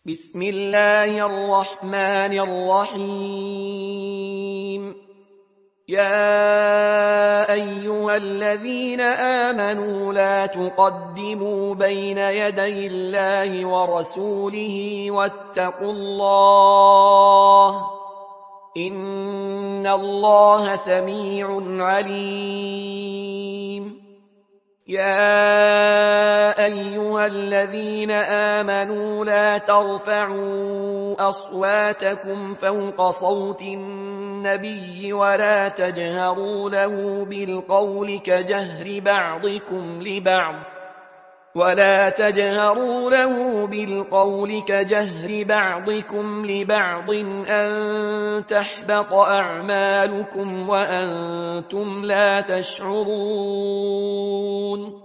بسم الله الرحمن الرحيم. يا أيها الذين آمنوا لا تقدموا بين يدي الله ورسوله واتقوا الله إن الله سميع عليم. يا أيها الذين آمنوا لا ترفعوا أصواتكم فوق صوت النبي ولا تجهروا له بالقول كجهر بعضكم لبعض أن تحبط أعمالكم وأنتم لا تشعرون.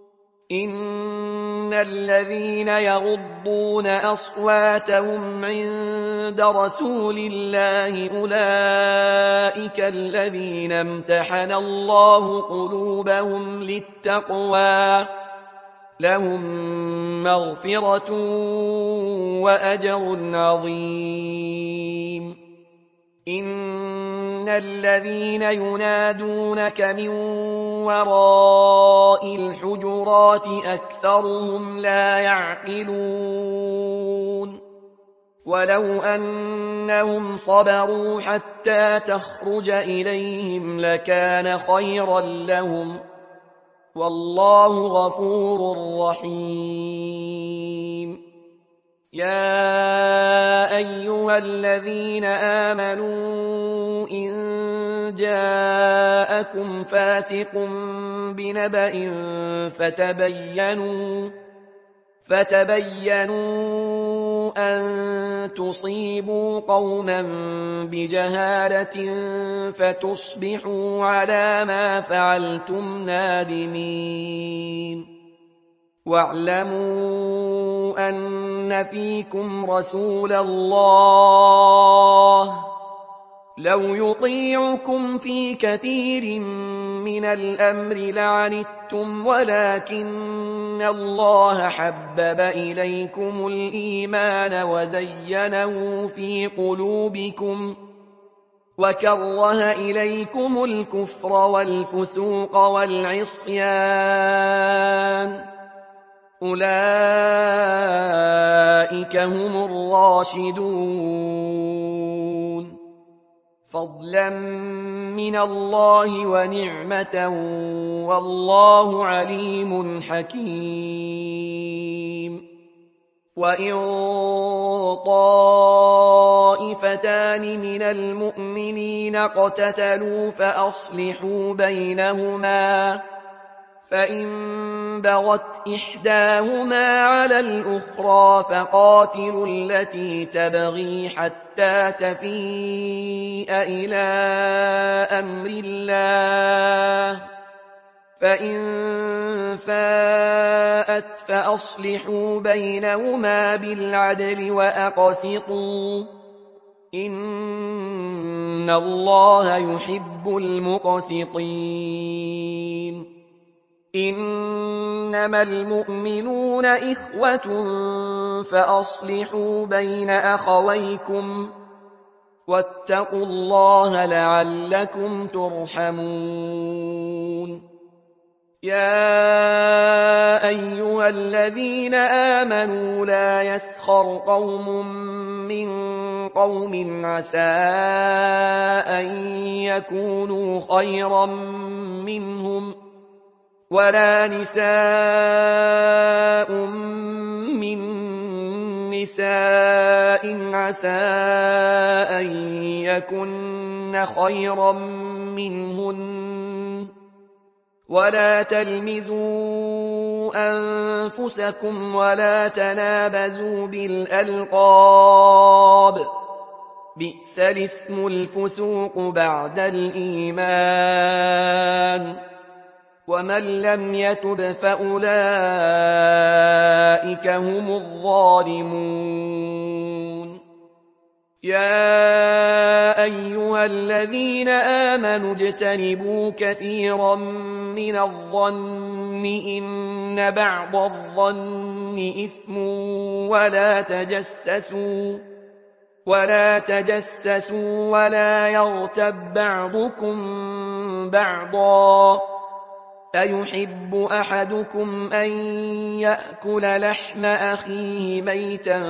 إن الذين يغضون أصواتهم عند رسول الله أولئك الذين امتحن الله قلوبهم للتقوى لهم مغفرة وأجر عظيم. إن الذين ينادونك من وراء الحجرات أكثرهم لا يعقلون. ولو أنهم صبروا حتى تخرج إليهم لكان خيرا لهم والله غفور رحيم. يا أيها الذين آمنوا إن جاءكم فاسق بنبأ فتبينوا أن تصيبوا قوما بجهالة فتصبحوا على ما فعلتم نادمين. واعلموا أن فيكم رسول الله لو يطيعكم في كثير من الأمر لعنتم ولكن الله حبب إليكم الإيمان وزينه في قلوبكم وكره إليكم الكفر والفسوق والعصيان أولئك هم الراشدون فضلا من الله ونعمة والله عليم حكيم. وإن طائفتان من المؤمنين اقتتلوا فأصلحوا بينهما فإن بغت إحداهما على الأخرى فقاتلوا التي تبغي حتى تفيء إلى أمر الله فإن فاءت فأصلحوا بينهما بالعدل وأقسطوا إن الله يحب المقسطين. إنما المؤمنون إخوة فأصلحوا بين أخويكم واتقوا الله لعلكم ترحمون. يا أيها الذين آمنوا لا يسخر قوم من قوم عسى أن يكونوا خيرا منهم ولا نساء من نساء عسى أن يكن خيرا منهن ولا تلمزوا أنفسكم ولا تنابزوا بالألقاب بئس الاسم الفسوق بعد الإيمان ومن لم يتب فأولئك هم الظالمون. يا أيها الذين آمنوا اجتنبوا كثيرا من الظن إن بعض الظن إثم ولا تجسسوا ولا يغتب بعضكم بعضا أيحب أحدكم أن يأكل لحم أخيه ميتا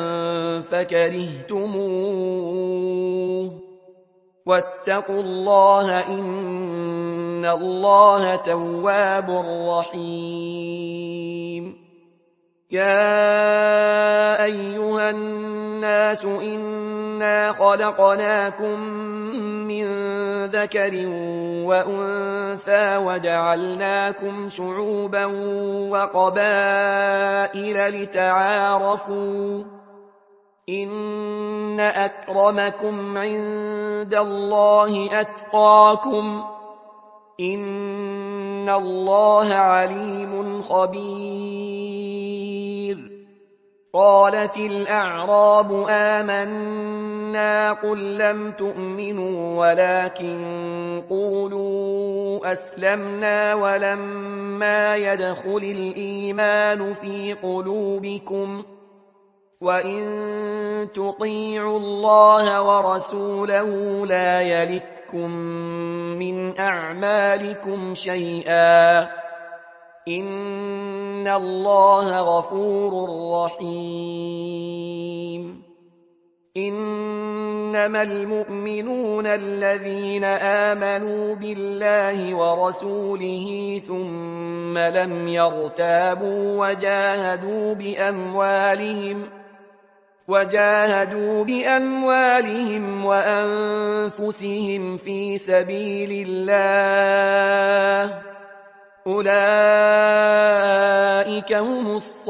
فكرهتموه واتقوا الله إن الله تواب رحيم يا أيها الناس إنا خلقناكم من ذكر وأنثى وجعلناكم شعوبا وقبائل لتعارفوا إن أكرمكم عند الله أتقاكم إن الله عليم خبير قالت الأعراب آمنا قل لم تؤمنوا ولكن قولوا أسلمنا ولما يدخل الإيمان في قلوبكم وإن تطيعوا الله ورسوله لا يلتكم من أعمالكم شيئا إن الله غفور رحيم إنما المؤمنون الذين آمنوا بالله ورسوله ثم لم يرتابوا وجاهدوا بأموالهم وأنفسهم في سبيل الله أولئك هم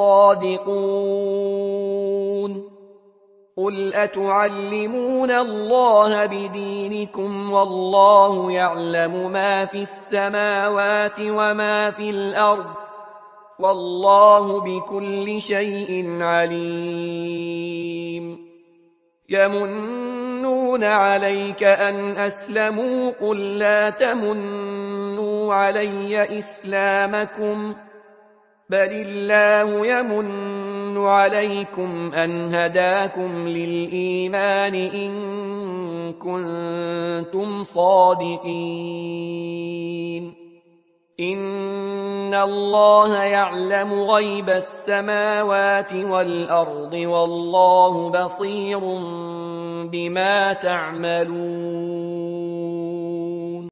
الصادقون قل أتعلمون الله بدينكم والله يعلم ما في السماوات وما في الأرض والله بكل شيء عليم يمنون عليك أن أسلموا قل لا تمنوا علي إسلامكم بل الله يمن عليكم أن هداكم للإيمان إن كنتم صادقين إن الله يعلم غيب السماوات والأرض والله بصير بما تعملون